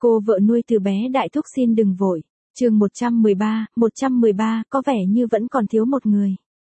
Cô vợ nuôi từ bé đại thúc xin đừng vội. Chương 113, có vẻ như vẫn còn thiếu một người.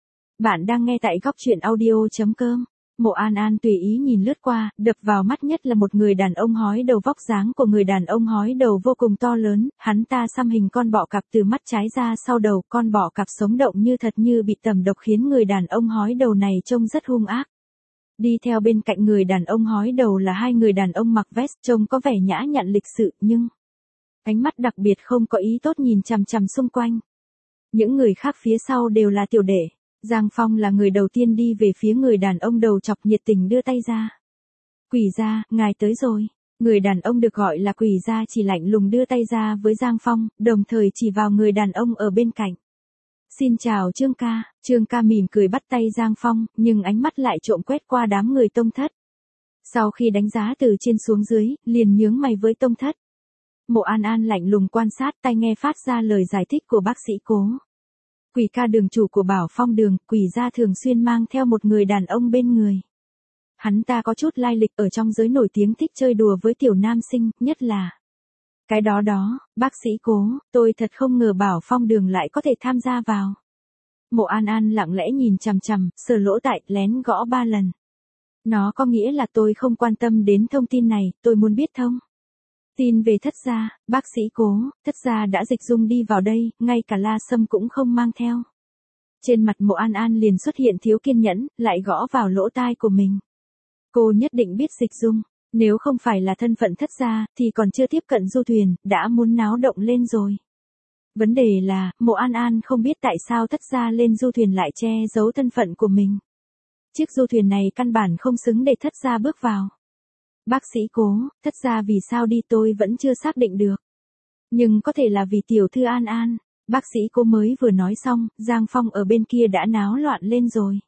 Bạn đang nghe tại goctruyện audio.com. Mộ An An tùy ý nhìn lướt qua, đập vào mắt nhất là một người đàn ông hói đầu. Vóc dáng của người đàn ông hói đầu vô cùng to lớn, hắn ta xăm hình con bọ cạp từ mắt trái ra sau đầu, con bọ cạp sống động như thật như bị tẩm độc khiến người đàn ông hói đầu này trông rất hung ác. Đi theo bên cạnh người đàn ông hói đầu là hai người đàn ông mặc vest trông có vẻ nhã nhặn lịch sự nhưng ánh mắt đặc biệt không có ý tốt nhìn chằm chằm xung quanh. Những người khác phía sau đều là tiểu đệ. Giang Phong là người đầu tiên đi về phía người đàn ông đầu chọc nhiệt tình đưa tay ra. Quỷ gia, ngài tới rồi. Người đàn ông được gọi là quỷ gia chỉ lạnh lùng đưa tay ra với Giang Phong, đồng thời chỉ vào người đàn ông ở bên cạnh. Xin chào Trương ca. Trương ca mỉm cười bắt tay Giang Phong, nhưng ánh mắt lại trộm quét qua đám người Tông Thất. Sau khi đánh giá từ trên xuống dưới, liền nhướng mày với Tông Thất. Mộ An An lạnh lùng quan sát, tai nghe phát ra lời giải thích của bác sĩ Cố. Quỷ ca đường chủ của Bảo Phong đường, quỷ gia thường xuyên mang theo một người đàn ông bên người. Hắn ta có chút lai lịch ở trong giới nổi tiếng thích chơi đùa với tiểu nam sinh, nhất là cái đó, bác sĩ Cố, tôi thật không ngờ Bảo Phong đường lại có thể tham gia vào. Mộ An An lặng lẽ nhìn chằm chằm, sờ lỗ tai, lén gõ 3 lần. Nó có nghĩa là tôi không quan tâm đến thông tin này, tôi muốn biết thông tin về Thất gia. Bác sĩ Cố, Thất gia đã dịch dung đi vào đây, ngay cả La Sâm cũng không mang theo. Trên mặt Mộ An An liền xuất hiện thiếu kiên nhẫn, lại gõ vào lỗ tai của mình. Cô nhất định biết dịch dung, nếu không phải là thân phận Thất gia, thì còn chưa tiếp cận du thuyền, đã muốn náo động lên rồi. Vấn đề là, Mộ An An không biết tại sao Thất gia lên du thuyền lại che giấu thân phận của mình. Chiếc du thuyền này căn bản không xứng để Thất gia bước vào. Bác sĩ Cố, Thất gia vì sao đi tôi vẫn chưa xác định được. Nhưng có thể là vì tiểu thư An An. Bác sĩ Cố mới vừa nói xong, Giang Phong ở bên kia đã náo loạn lên rồi.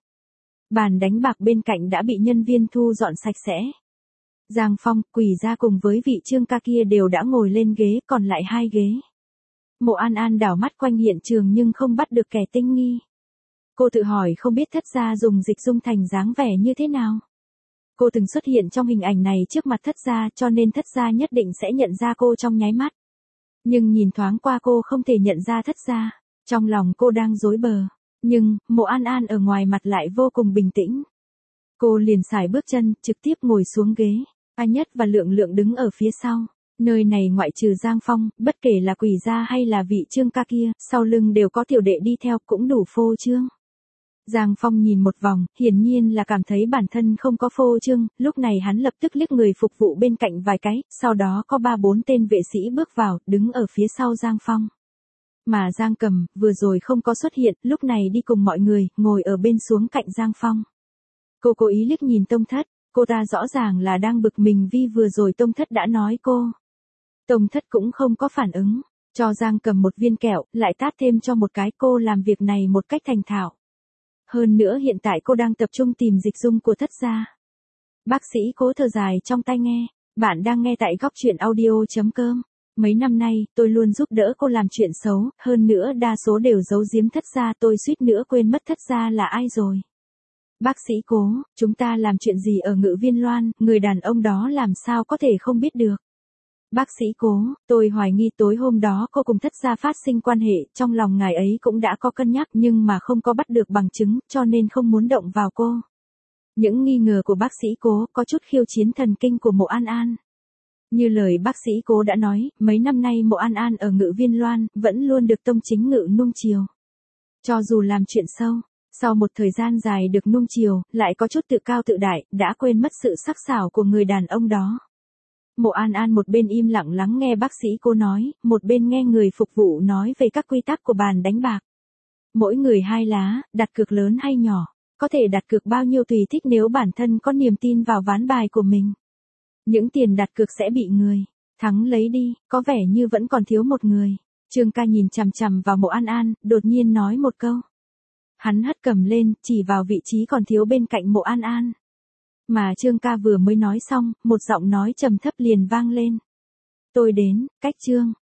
Bàn đánh bạc bên cạnh đã bị nhân viên thu dọn sạch sẽ. Giang Phong, quỷ gia cùng với vị Trương ca kia đều đã ngồi lên ghế, còn lại 2 ghế. Mộ An An đảo mắt quanh hiện trường nhưng không bắt được kẻ tinh nghi. Cô tự hỏi không biết Thất gia dùng dịch dung thành dáng vẻ như thế nào. Cô từng xuất hiện trong hình ảnh này trước mặt Thất gia cho nên Thất gia nhất định sẽ nhận ra cô trong nháy mắt. Nhưng nhìn thoáng qua cô không thể nhận ra Thất gia. Trong lòng cô đang rối bờ. Nhưng, Mộ An An ở ngoài mặt lại vô cùng bình tĩnh. Cô liền xài bước chân, trực tiếp ngồi xuống ghế. A Nhất và Lượng Lượng đứng ở phía sau. Nơi này ngoại trừ Giang Phong, bất kể là quỷ gia hay là vị Trương ca kia, sau lưng đều có tiểu đệ đi theo cũng đủ phô trương. Giang Phong nhìn một vòng, hiển nhiên là cảm thấy bản thân không có phô trương, lúc này hắn lập tức liếc người phục vụ bên cạnh vài cái, sau đó có 3-4 tên vệ sĩ bước vào, đứng ở phía sau Giang Phong. Mà Giang Cầm, vừa rồi không có xuất hiện, lúc này đi cùng mọi người, ngồi ở bên xuống cạnh Giang Phong. Cô cố ý liếc nhìn Tông Thất, cô ta rõ ràng là đang bực mình vì vừa rồi Tông Thất đã nói cô. Tông Thất cũng không có phản ứng, cho Giang Cầm một viên kẹo, lại tát thêm cho một cái. Cô làm việc này một cách thành thạo. Hơn nữa hiện tại cô đang tập trung tìm dịch dung của Thất gia. Bác sĩ Cố thở dài trong tai nghe. Bạn đang nghe tại goctruyện audio.com. Mấy năm nay, tôi luôn giúp đỡ cô làm chuyện xấu, hơn nữa đa số đều giấu giếm Thất gia, tôi suýt nữa quên mất Thất gia là ai rồi. Bác sĩ Cố, chúng ta làm chuyện gì ở Ngự Viên Loan, người đàn ông đó làm sao có thể không biết được. Bác sĩ Cố, tôi hoài nghi tối hôm đó cô cùng Thất gia phát sinh quan hệ, trong lòng ngài ấy cũng đã có cân nhắc nhưng mà không có bắt được bằng chứng, cho nên không muốn động vào cô. Những nghi ngờ của bác sĩ Cố có chút khiêu chiến thần kinh của Mộ An An. Như lời bác sĩ Cố đã nói, mấy năm nay Mộ An An ở Ngự Viên Loan, vẫn luôn được tông chính ngự nuông chiều. Cho dù làm chuyện sâu, sau một thời gian dài được nuông chiều, lại có chút tự cao tự đại, đã quên mất sự sắc sảo của người đàn ông đó. Mộ An An một bên im lặng lắng nghe bác sĩ Cố nói, một bên nghe người phục vụ nói về các quy tắc của bàn đánh bạc. Mỗi người 2 lá, đặt cược lớn hay nhỏ, có thể đặt cược bao nhiêu tùy thích nếu bản thân có niềm tin vào ván bài của mình. Những tiền đặt cược sẽ bị người thắng lấy đi, có vẻ như vẫn còn thiếu một người. Trương ca nhìn chằm chằm vào Mộ An An, đột nhiên nói một câu. Hắn hất cầm lên, chỉ vào vị trí còn thiếu bên cạnh Mộ An An. Mà Trương ca vừa mới nói xong, một giọng nói trầm thấp liền vang lên. Tôi đến, cách Trương.